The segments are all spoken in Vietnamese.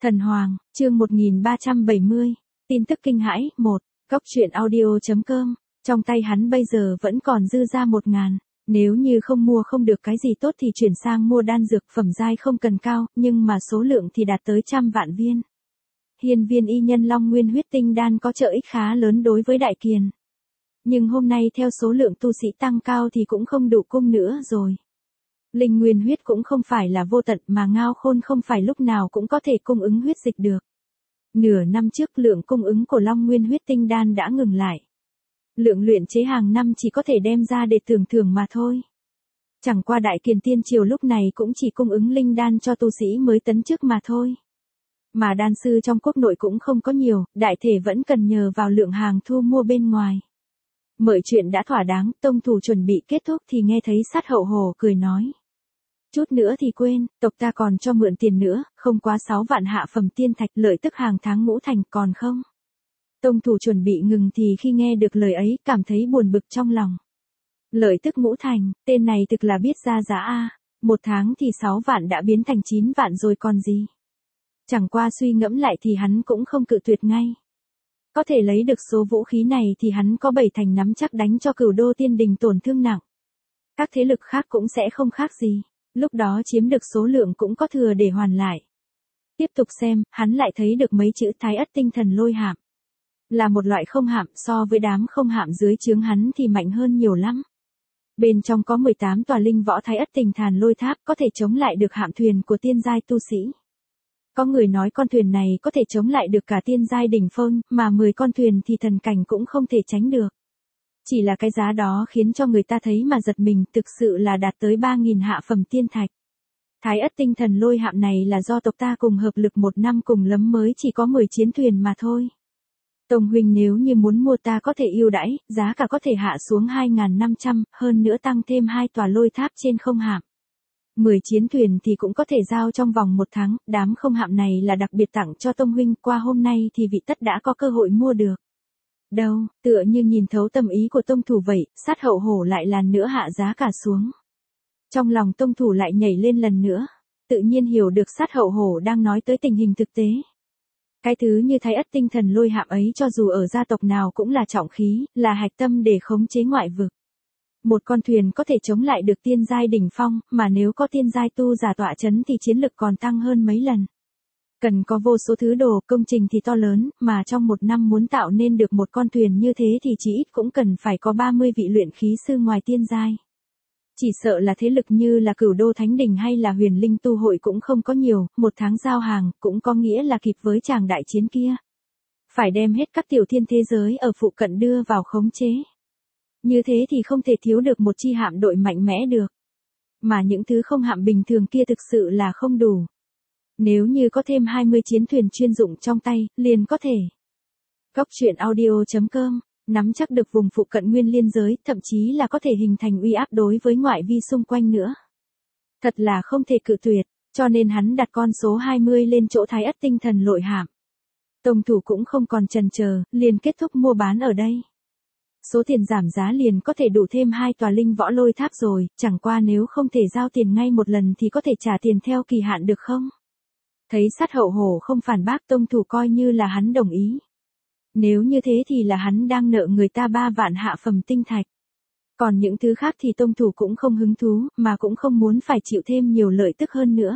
Thần Hoàng, chương 1370, tin tức kinh hãi, 1, Cóc truyện audio.com, trong tay hắn bây giờ vẫn còn dư ra 1.000, nếu như không mua không được cái gì tốt thì chuyển sang mua đan dược phẩm giai không cần cao, nhưng mà số lượng thì đạt tới 100 vạn viên. Hiên viên y nhân Long Nguyên huyết tinh đan có trợ ích khá lớn đối với Đại Kiền. Nhưng hôm nay theo số lượng tu sĩ tăng cao thì cũng không đủ cung nữa rồi. Linh nguyên huyết cũng không phải là vô tận mà Ngao Khôn không phải lúc nào cũng có thể cung ứng huyết dịch được. Nửa năm trước lượng cung ứng của Long Nguyên huyết tinh đan đã ngừng lại. Lượng luyện chế hàng năm chỉ có thể đem ra để tưởng thưởng mà thôi. Chẳng qua Đại Kiền Tiên Triều lúc này cũng chỉ cung ứng linh đan cho tu sĩ mới tấn chức mà thôi. Mà đan sư trong quốc nội cũng không có nhiều, đại thể vẫn cần nhờ vào lượng hàng thu mua bên ngoài. Mọi chuyện đã thỏa đáng, tông thủ chuẩn bị kết thúc thì nghe thấy Sát Hậu Hổ cười nói. Chút nữa thì quên, tộc ta còn cho mượn tiền nữa, không quá 6 vạn hạ phẩm tiên thạch lợi tức hàng tháng ngũ thành còn không. Tông thủ chuẩn bị ngừng thì khi nghe được lời ấy cảm thấy buồn bực trong lòng. Lợi tức ngũ thành, tên này thực là biết ra giá a. Một tháng thì 6 vạn đã biến thành 9 vạn rồi còn gì. Chẳng qua suy ngẫm lại thì hắn cũng không cự tuyệt ngay. Có thể lấy được số vũ khí này thì hắn có 7 thành nắm chắc đánh cho Cửu Đô Tiên Đình tổn thương nặng. Các thế lực khác cũng sẽ không khác gì. Lúc đó chiếm được số lượng cũng có thừa để hoàn lại. Tiếp tục xem, hắn lại thấy được mấy chữ Thái Ất Tinh Thần Lôi Hạm. Là một loại không hạm, so với đám không hạm dưới trướng hắn thì mạnh hơn nhiều lắm. Bên trong có 18 tòa linh võ Thái Ất Tình Thần Lôi Tháp có thể chống lại được hạm thuyền của tiên giai tu sĩ. Có người nói con thuyền này có thể chống lại được cả tiên giai đỉnh phong, mà 10 con thuyền thì thần cảnh cũng không thể tránh được. Chỉ là cái giá đó khiến cho người ta thấy mà giật mình, thực sự là đạt tới 3.000 hạ phẩm tiên thạch. Thái Ất Tinh Thần Lôi Hạm này là do tộc ta cùng hợp lực một năm cùng lắm mới chỉ có 10 chiến thuyền mà thôi. Tông huynh nếu như muốn mua ta có thể ưu đãi, giá cả có thể hạ xuống 2.500, hơn nữa tăng thêm 2 tòa lôi tháp trên không hạm. 10 chiến thuyền thì cũng có thể giao trong vòng 1 tháng, đám không hạm này là đặc biệt tặng cho Tông huynh, qua hôm nay thì vị tất đã có cơ hội mua được. Đâu, tựa như nhìn thấu tâm ý của tông thủ vậy, Sát Hậu Hổ lại lần nữa hạ giá cả xuống. Trong lòng tông thủ lại nhảy lên lần nữa, tự nhiên hiểu được Sát Hậu Hổ đang nói tới tình hình thực tế. Cái thứ như Thái Ất Tinh Thần Lôi Hạm ấy cho dù ở gia tộc nào cũng là trọng khí, là hạch tâm để khống chế ngoại vực. Một con thuyền có thể chống lại được tiên giai đỉnh phong, mà nếu có tiên giai tu giả tọa chấn thì chiến lực còn tăng hơn mấy lần. Cần có vô số thứ đồ, công trình thì to lớn, mà trong 1 năm muốn tạo nên được một con thuyền như thế thì chỉ ít cũng cần phải có 30 vị luyện khí sư ngoài tiên giai. Chỉ sợ là thế lực như là Cửu Đô Thánh Đình hay là Huyền Linh Tu Hội cũng không có nhiều, 1 tháng giao hàng cũng có nghĩa là kịp với tràng đại chiến kia. Phải đem hết các tiểu thiên thế giới ở phụ cận đưa vào khống chế. Như thế thì không thể thiếu được một chi hạm đội mạnh mẽ được. Mà những thứ không hạm bình thường kia thực sự là không đủ. Nếu như có thêm 20 chiến thuyền chuyên dụng trong tay, liền có thể. Cóc truyện audio.com, nắm chắc được vùng phụ cận nguyên liên giới, thậm chí là có thể hình thành uy áp đối với ngoại vi xung quanh nữa. Thật là không thể cự tuyệt, cho nên hắn đặt con số 20 lên chỗ Thái Ất Tinh Thần Lôi Hạm. Tông thủ cũng không còn chần chờ, liền kết thúc mua bán ở đây. Số tiền giảm giá liền có thể đủ thêm 2 tòa linh võ lôi tháp rồi, chẳng qua nếu không thể giao tiền ngay một lần thì có thể trả tiền theo kỳ hạn được không? Thấy Sát Hậu Hổ không phản bác, tông thủ coi như là hắn đồng ý. Nếu như thế thì là hắn đang nợ người ta 3 vạn hạ phẩm tinh thạch. Còn những thứ khác thì tông thủ cũng không hứng thú, mà cũng không muốn phải chịu thêm nhiều lợi tức hơn nữa.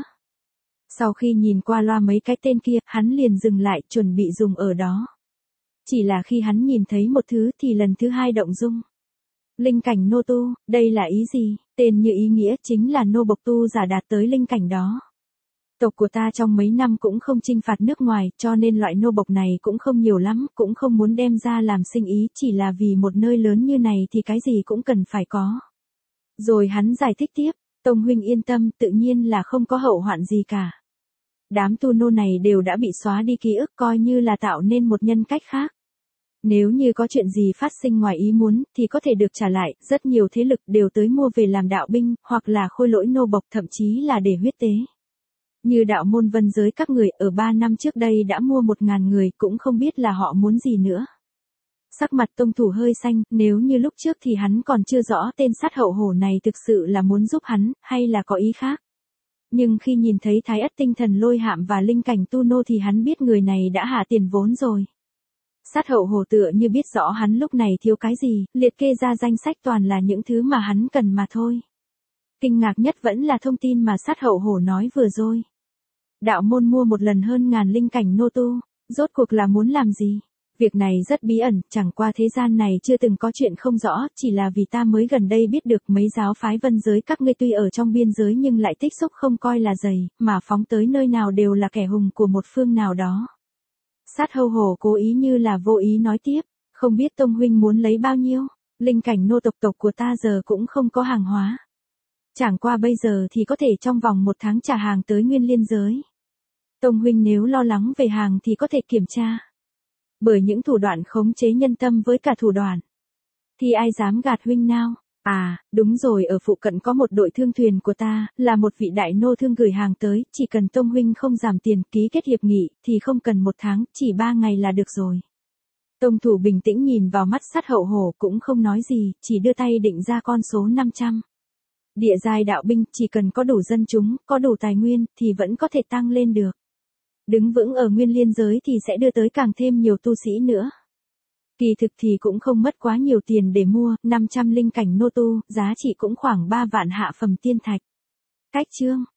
Sau khi nhìn qua loa mấy cái tên kia, hắn liền dừng lại, chuẩn bị dùng ở đó. Chỉ là khi hắn nhìn thấy một thứ thì lần thứ 2 động dung. Linh cảnh nô tu, đây là ý gì? Tên như ý nghĩa chính là nô bộc tu giả đạt tới linh cảnh đó. Tộc của ta trong mấy năm cũng không chinh phạt nước ngoài, cho nên loại nô bộc này cũng không nhiều lắm, cũng không muốn đem ra làm sinh ý, chỉ là vì một nơi lớn như này thì cái gì cũng cần phải có. Rồi hắn giải thích tiếp, Tông huynh yên tâm, tự nhiên là không có hậu hoạn gì cả. Đám tu nô này đều đã bị xóa đi ký ức, coi như là tạo nên một nhân cách khác. Nếu như có chuyện gì phát sinh ngoài ý muốn, thì có thể được trả lại, rất nhiều thế lực đều tới mua về làm đạo binh, hoặc là khôi lỗi nô bộc, thậm chí là để huyết tế. Như đạo môn vân giới các người ở 3 năm trước đây đã mua 1.000 người, cũng không biết là họ muốn gì nữa. Sắc mặt tông thủ hơi xanh, nếu như lúc trước thì hắn còn chưa rõ tên Sát Hậu Hổ này thực sự là muốn giúp hắn, hay là có ý khác. Nhưng khi nhìn thấy Thái Ất Tinh Thần Lôi Hạm và linh cảnh tu nô thì hắn biết người này đã hạ tiền vốn rồi. Sát hậu hổ tựa như biết rõ hắn lúc này thiếu cái gì, liệt kê ra danh sách toàn là những thứ mà hắn cần mà thôi. Kinh ngạc nhất vẫn là thông tin mà sát hậu hổ nói vừa rồi. Đạo môn mua một lần hơn ngàn linh cảnh nô tu, rốt cuộc là muốn làm gì? Việc này rất bí ẩn, chẳng qua thế gian này chưa từng có chuyện không rõ, chỉ là vì ta mới gần đây biết được mấy giáo phái vân giới các ngươi tuy ở trong biên giới nhưng lại tích xúc không coi là dày, mà phóng tới nơi nào đều là kẻ hùng của một phương nào đó. Sát hầu hổ cố ý như là vô ý nói tiếp, không biết Tông huynh muốn lấy bao nhiêu, linh cảnh nô tộc của ta giờ cũng không có hàng hóa. Chẳng qua bây giờ thì có thể trong vòng 1 tháng trả hàng tới Nguyên Liên giới. Tông huynh nếu lo lắng về hàng thì có thể kiểm tra. Bởi những thủ đoạn khống chế nhân tâm với cả thủ đoạn, thì ai dám gạt huynh nào? À, đúng rồi, ở phụ cận có một đội thương thuyền của ta, là một vị đại nô thương gửi hàng tới, chỉ cần Tông huynh không giảm tiền, ký kết hiệp nghị, thì không cần 1 tháng, chỉ 3 ngày là được rồi. Tông thủ bình tĩnh nhìn vào mắt sát hậu hổ cũng không nói gì, chỉ đưa tay định ra con số 500. Địa giai đạo binh, chỉ cần có đủ dân chúng, có đủ tài nguyên, thì vẫn có thể tăng lên được. Đứng vững ở Nguyên Liên giới thì sẽ đưa tới càng thêm nhiều tu sĩ nữa. Kỳ thực thì cũng không mất quá nhiều tiền để mua, 500 linh cảnh nô tu, giá trị cũng khoảng 3 vạn hạ phẩm tiên thạch. Cách chương